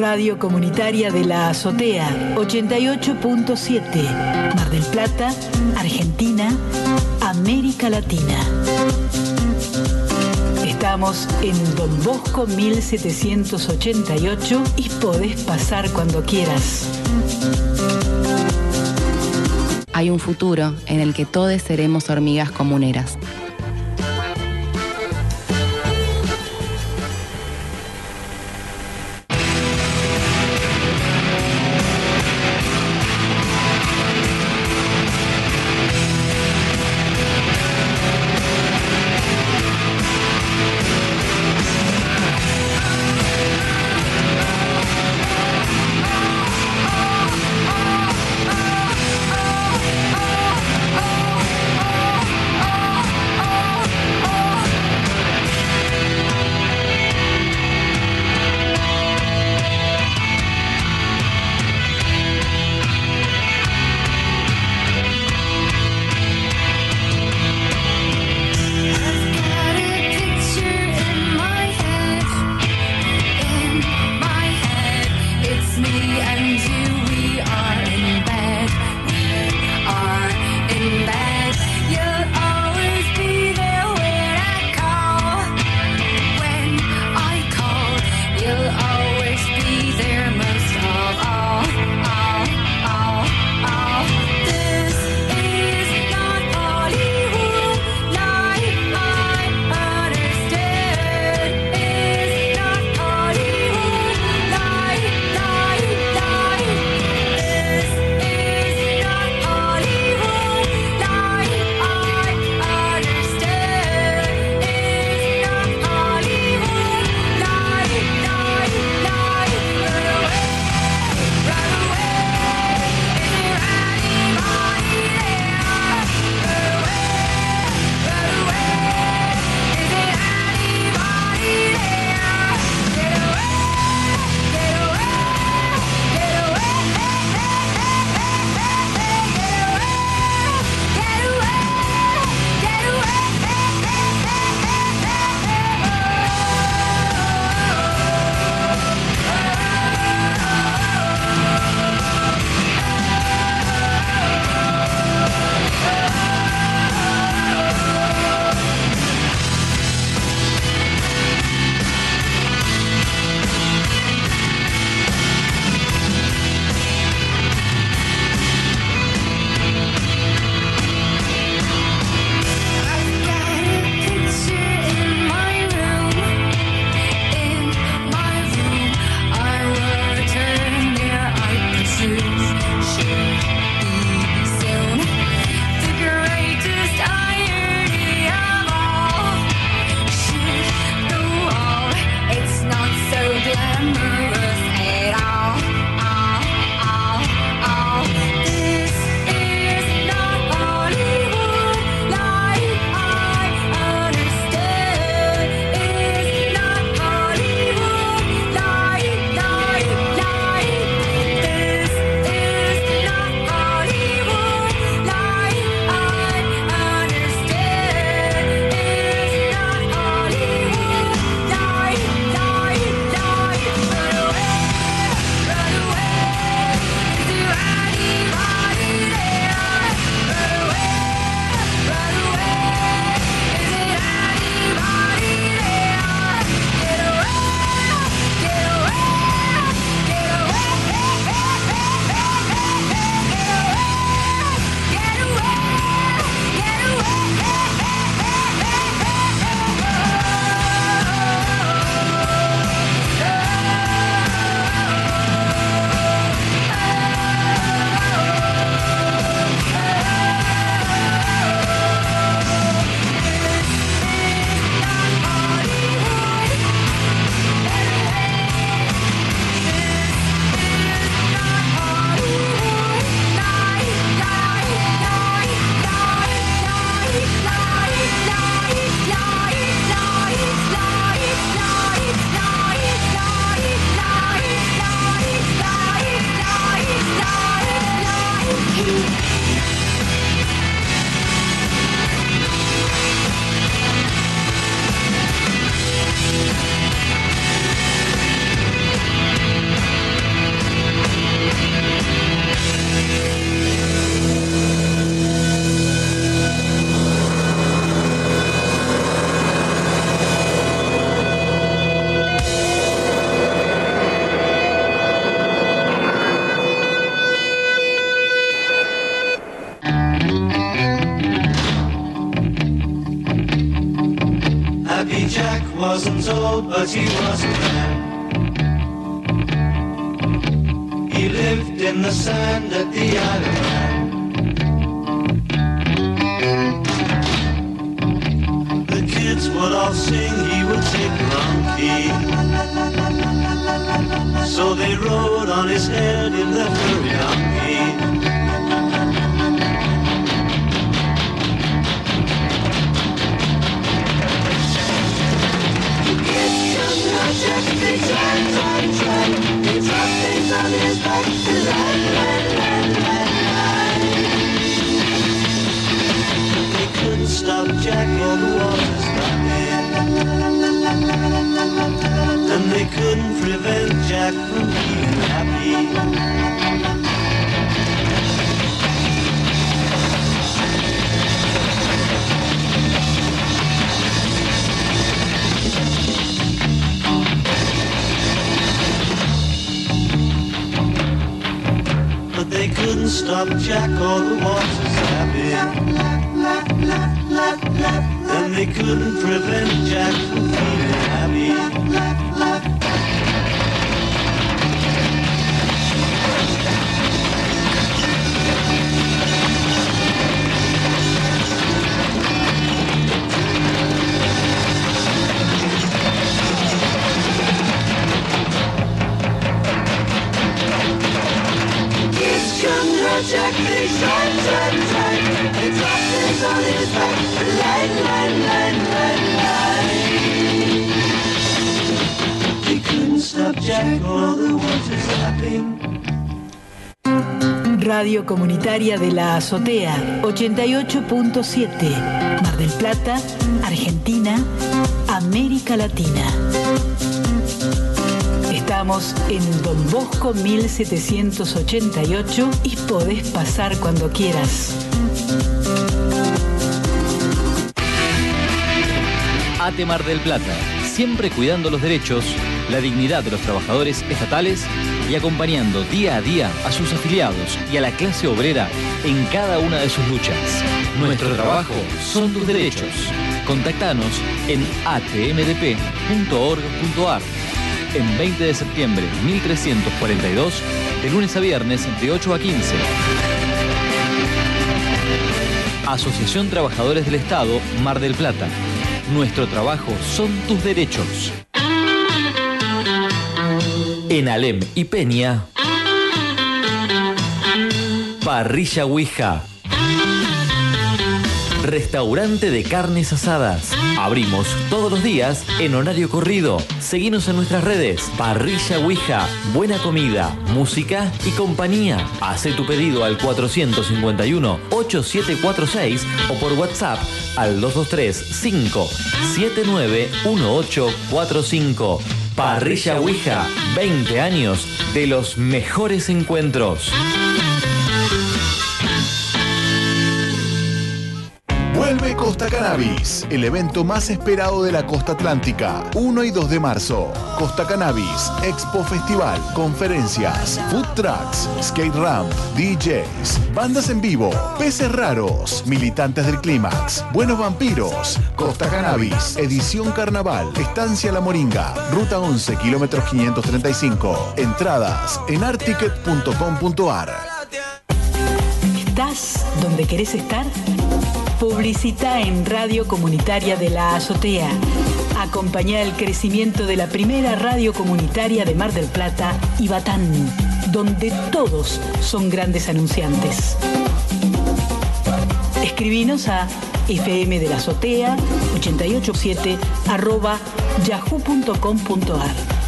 Radio Comunitaria de la Azotea, 88.7, Mar del Plata, Argentina, América Latina. Estamos en Don Bosco 1788 y podés pasar cuando quieras. Hay un futuro en el que todos seremos hormigas comuneras. but he was a man. He lived in the sand at the Isle of Man. The kids would all sing, he would take wrong key. So they rode on his head in their furry donkey. They couldn't stop Jack or the water stopping, and they couldn't prevent Jack from being happy. They couldn't stop Jack or the water's happy, and they couldn't prevent Jack from feeling happy. Jack, they shine, shine, shine. They drop things on his back. Line, line, line, line, line. They couldn't stop Jack or the water's lapping. Radio Comunitaria de la Azotea, 88.7. Mar del Plata, Argentina, América Latina. Estamos en Don Bosco 1788 y podés pasar cuando quieras. ATE Mar del Plata, siempre cuidando los derechos, la dignidad de los trabajadores estatales y acompañando día a día a sus afiliados y a la clase obrera en cada una de sus luchas. Nuestro trabajo son tus derechos. Contactanos en atmdp.org.ar. En 20 de septiembre 1342, de lunes a viernes de 8 a 15. Asociación Trabajadores del Estado, Mar del Plata. Nuestro trabajo son tus derechos. En Alem y Peña, Parrilla Ouija. Restaurante de carnes asadas. Abrimos todos los días en horario corrido. Seguinos en nuestras redes. Parrilla Ouija. Buena comida, música y compañía. Hacé tu pedido al 451-8746 o por WhatsApp al 223-579-1845. Parrilla Ouija. 20 años de los mejores encuentros. Vuelve Costa Cannabis, el evento más esperado de la costa atlántica. 1 y 2 de marzo. Costa Cannabis, Expo Festival, conferencias, food trucks, skate ramp, DJs, bandas en vivo, peces raros, militantes del clímax, buenos vampiros. Costa Cannabis, edición carnaval, Estancia La Moringa, ruta 11, kilómetros 535. Entradas en articket.com.ar. ¿Estás donde querés estar? Publicita en Radio Comunitaria de la Azotea. Acompañá el crecimiento de la primera radio comunitaria de Mar del Plata y Batán, donde todos son grandes anunciantes. Escribinos a fmdelazotea887@yahoo.com.ar.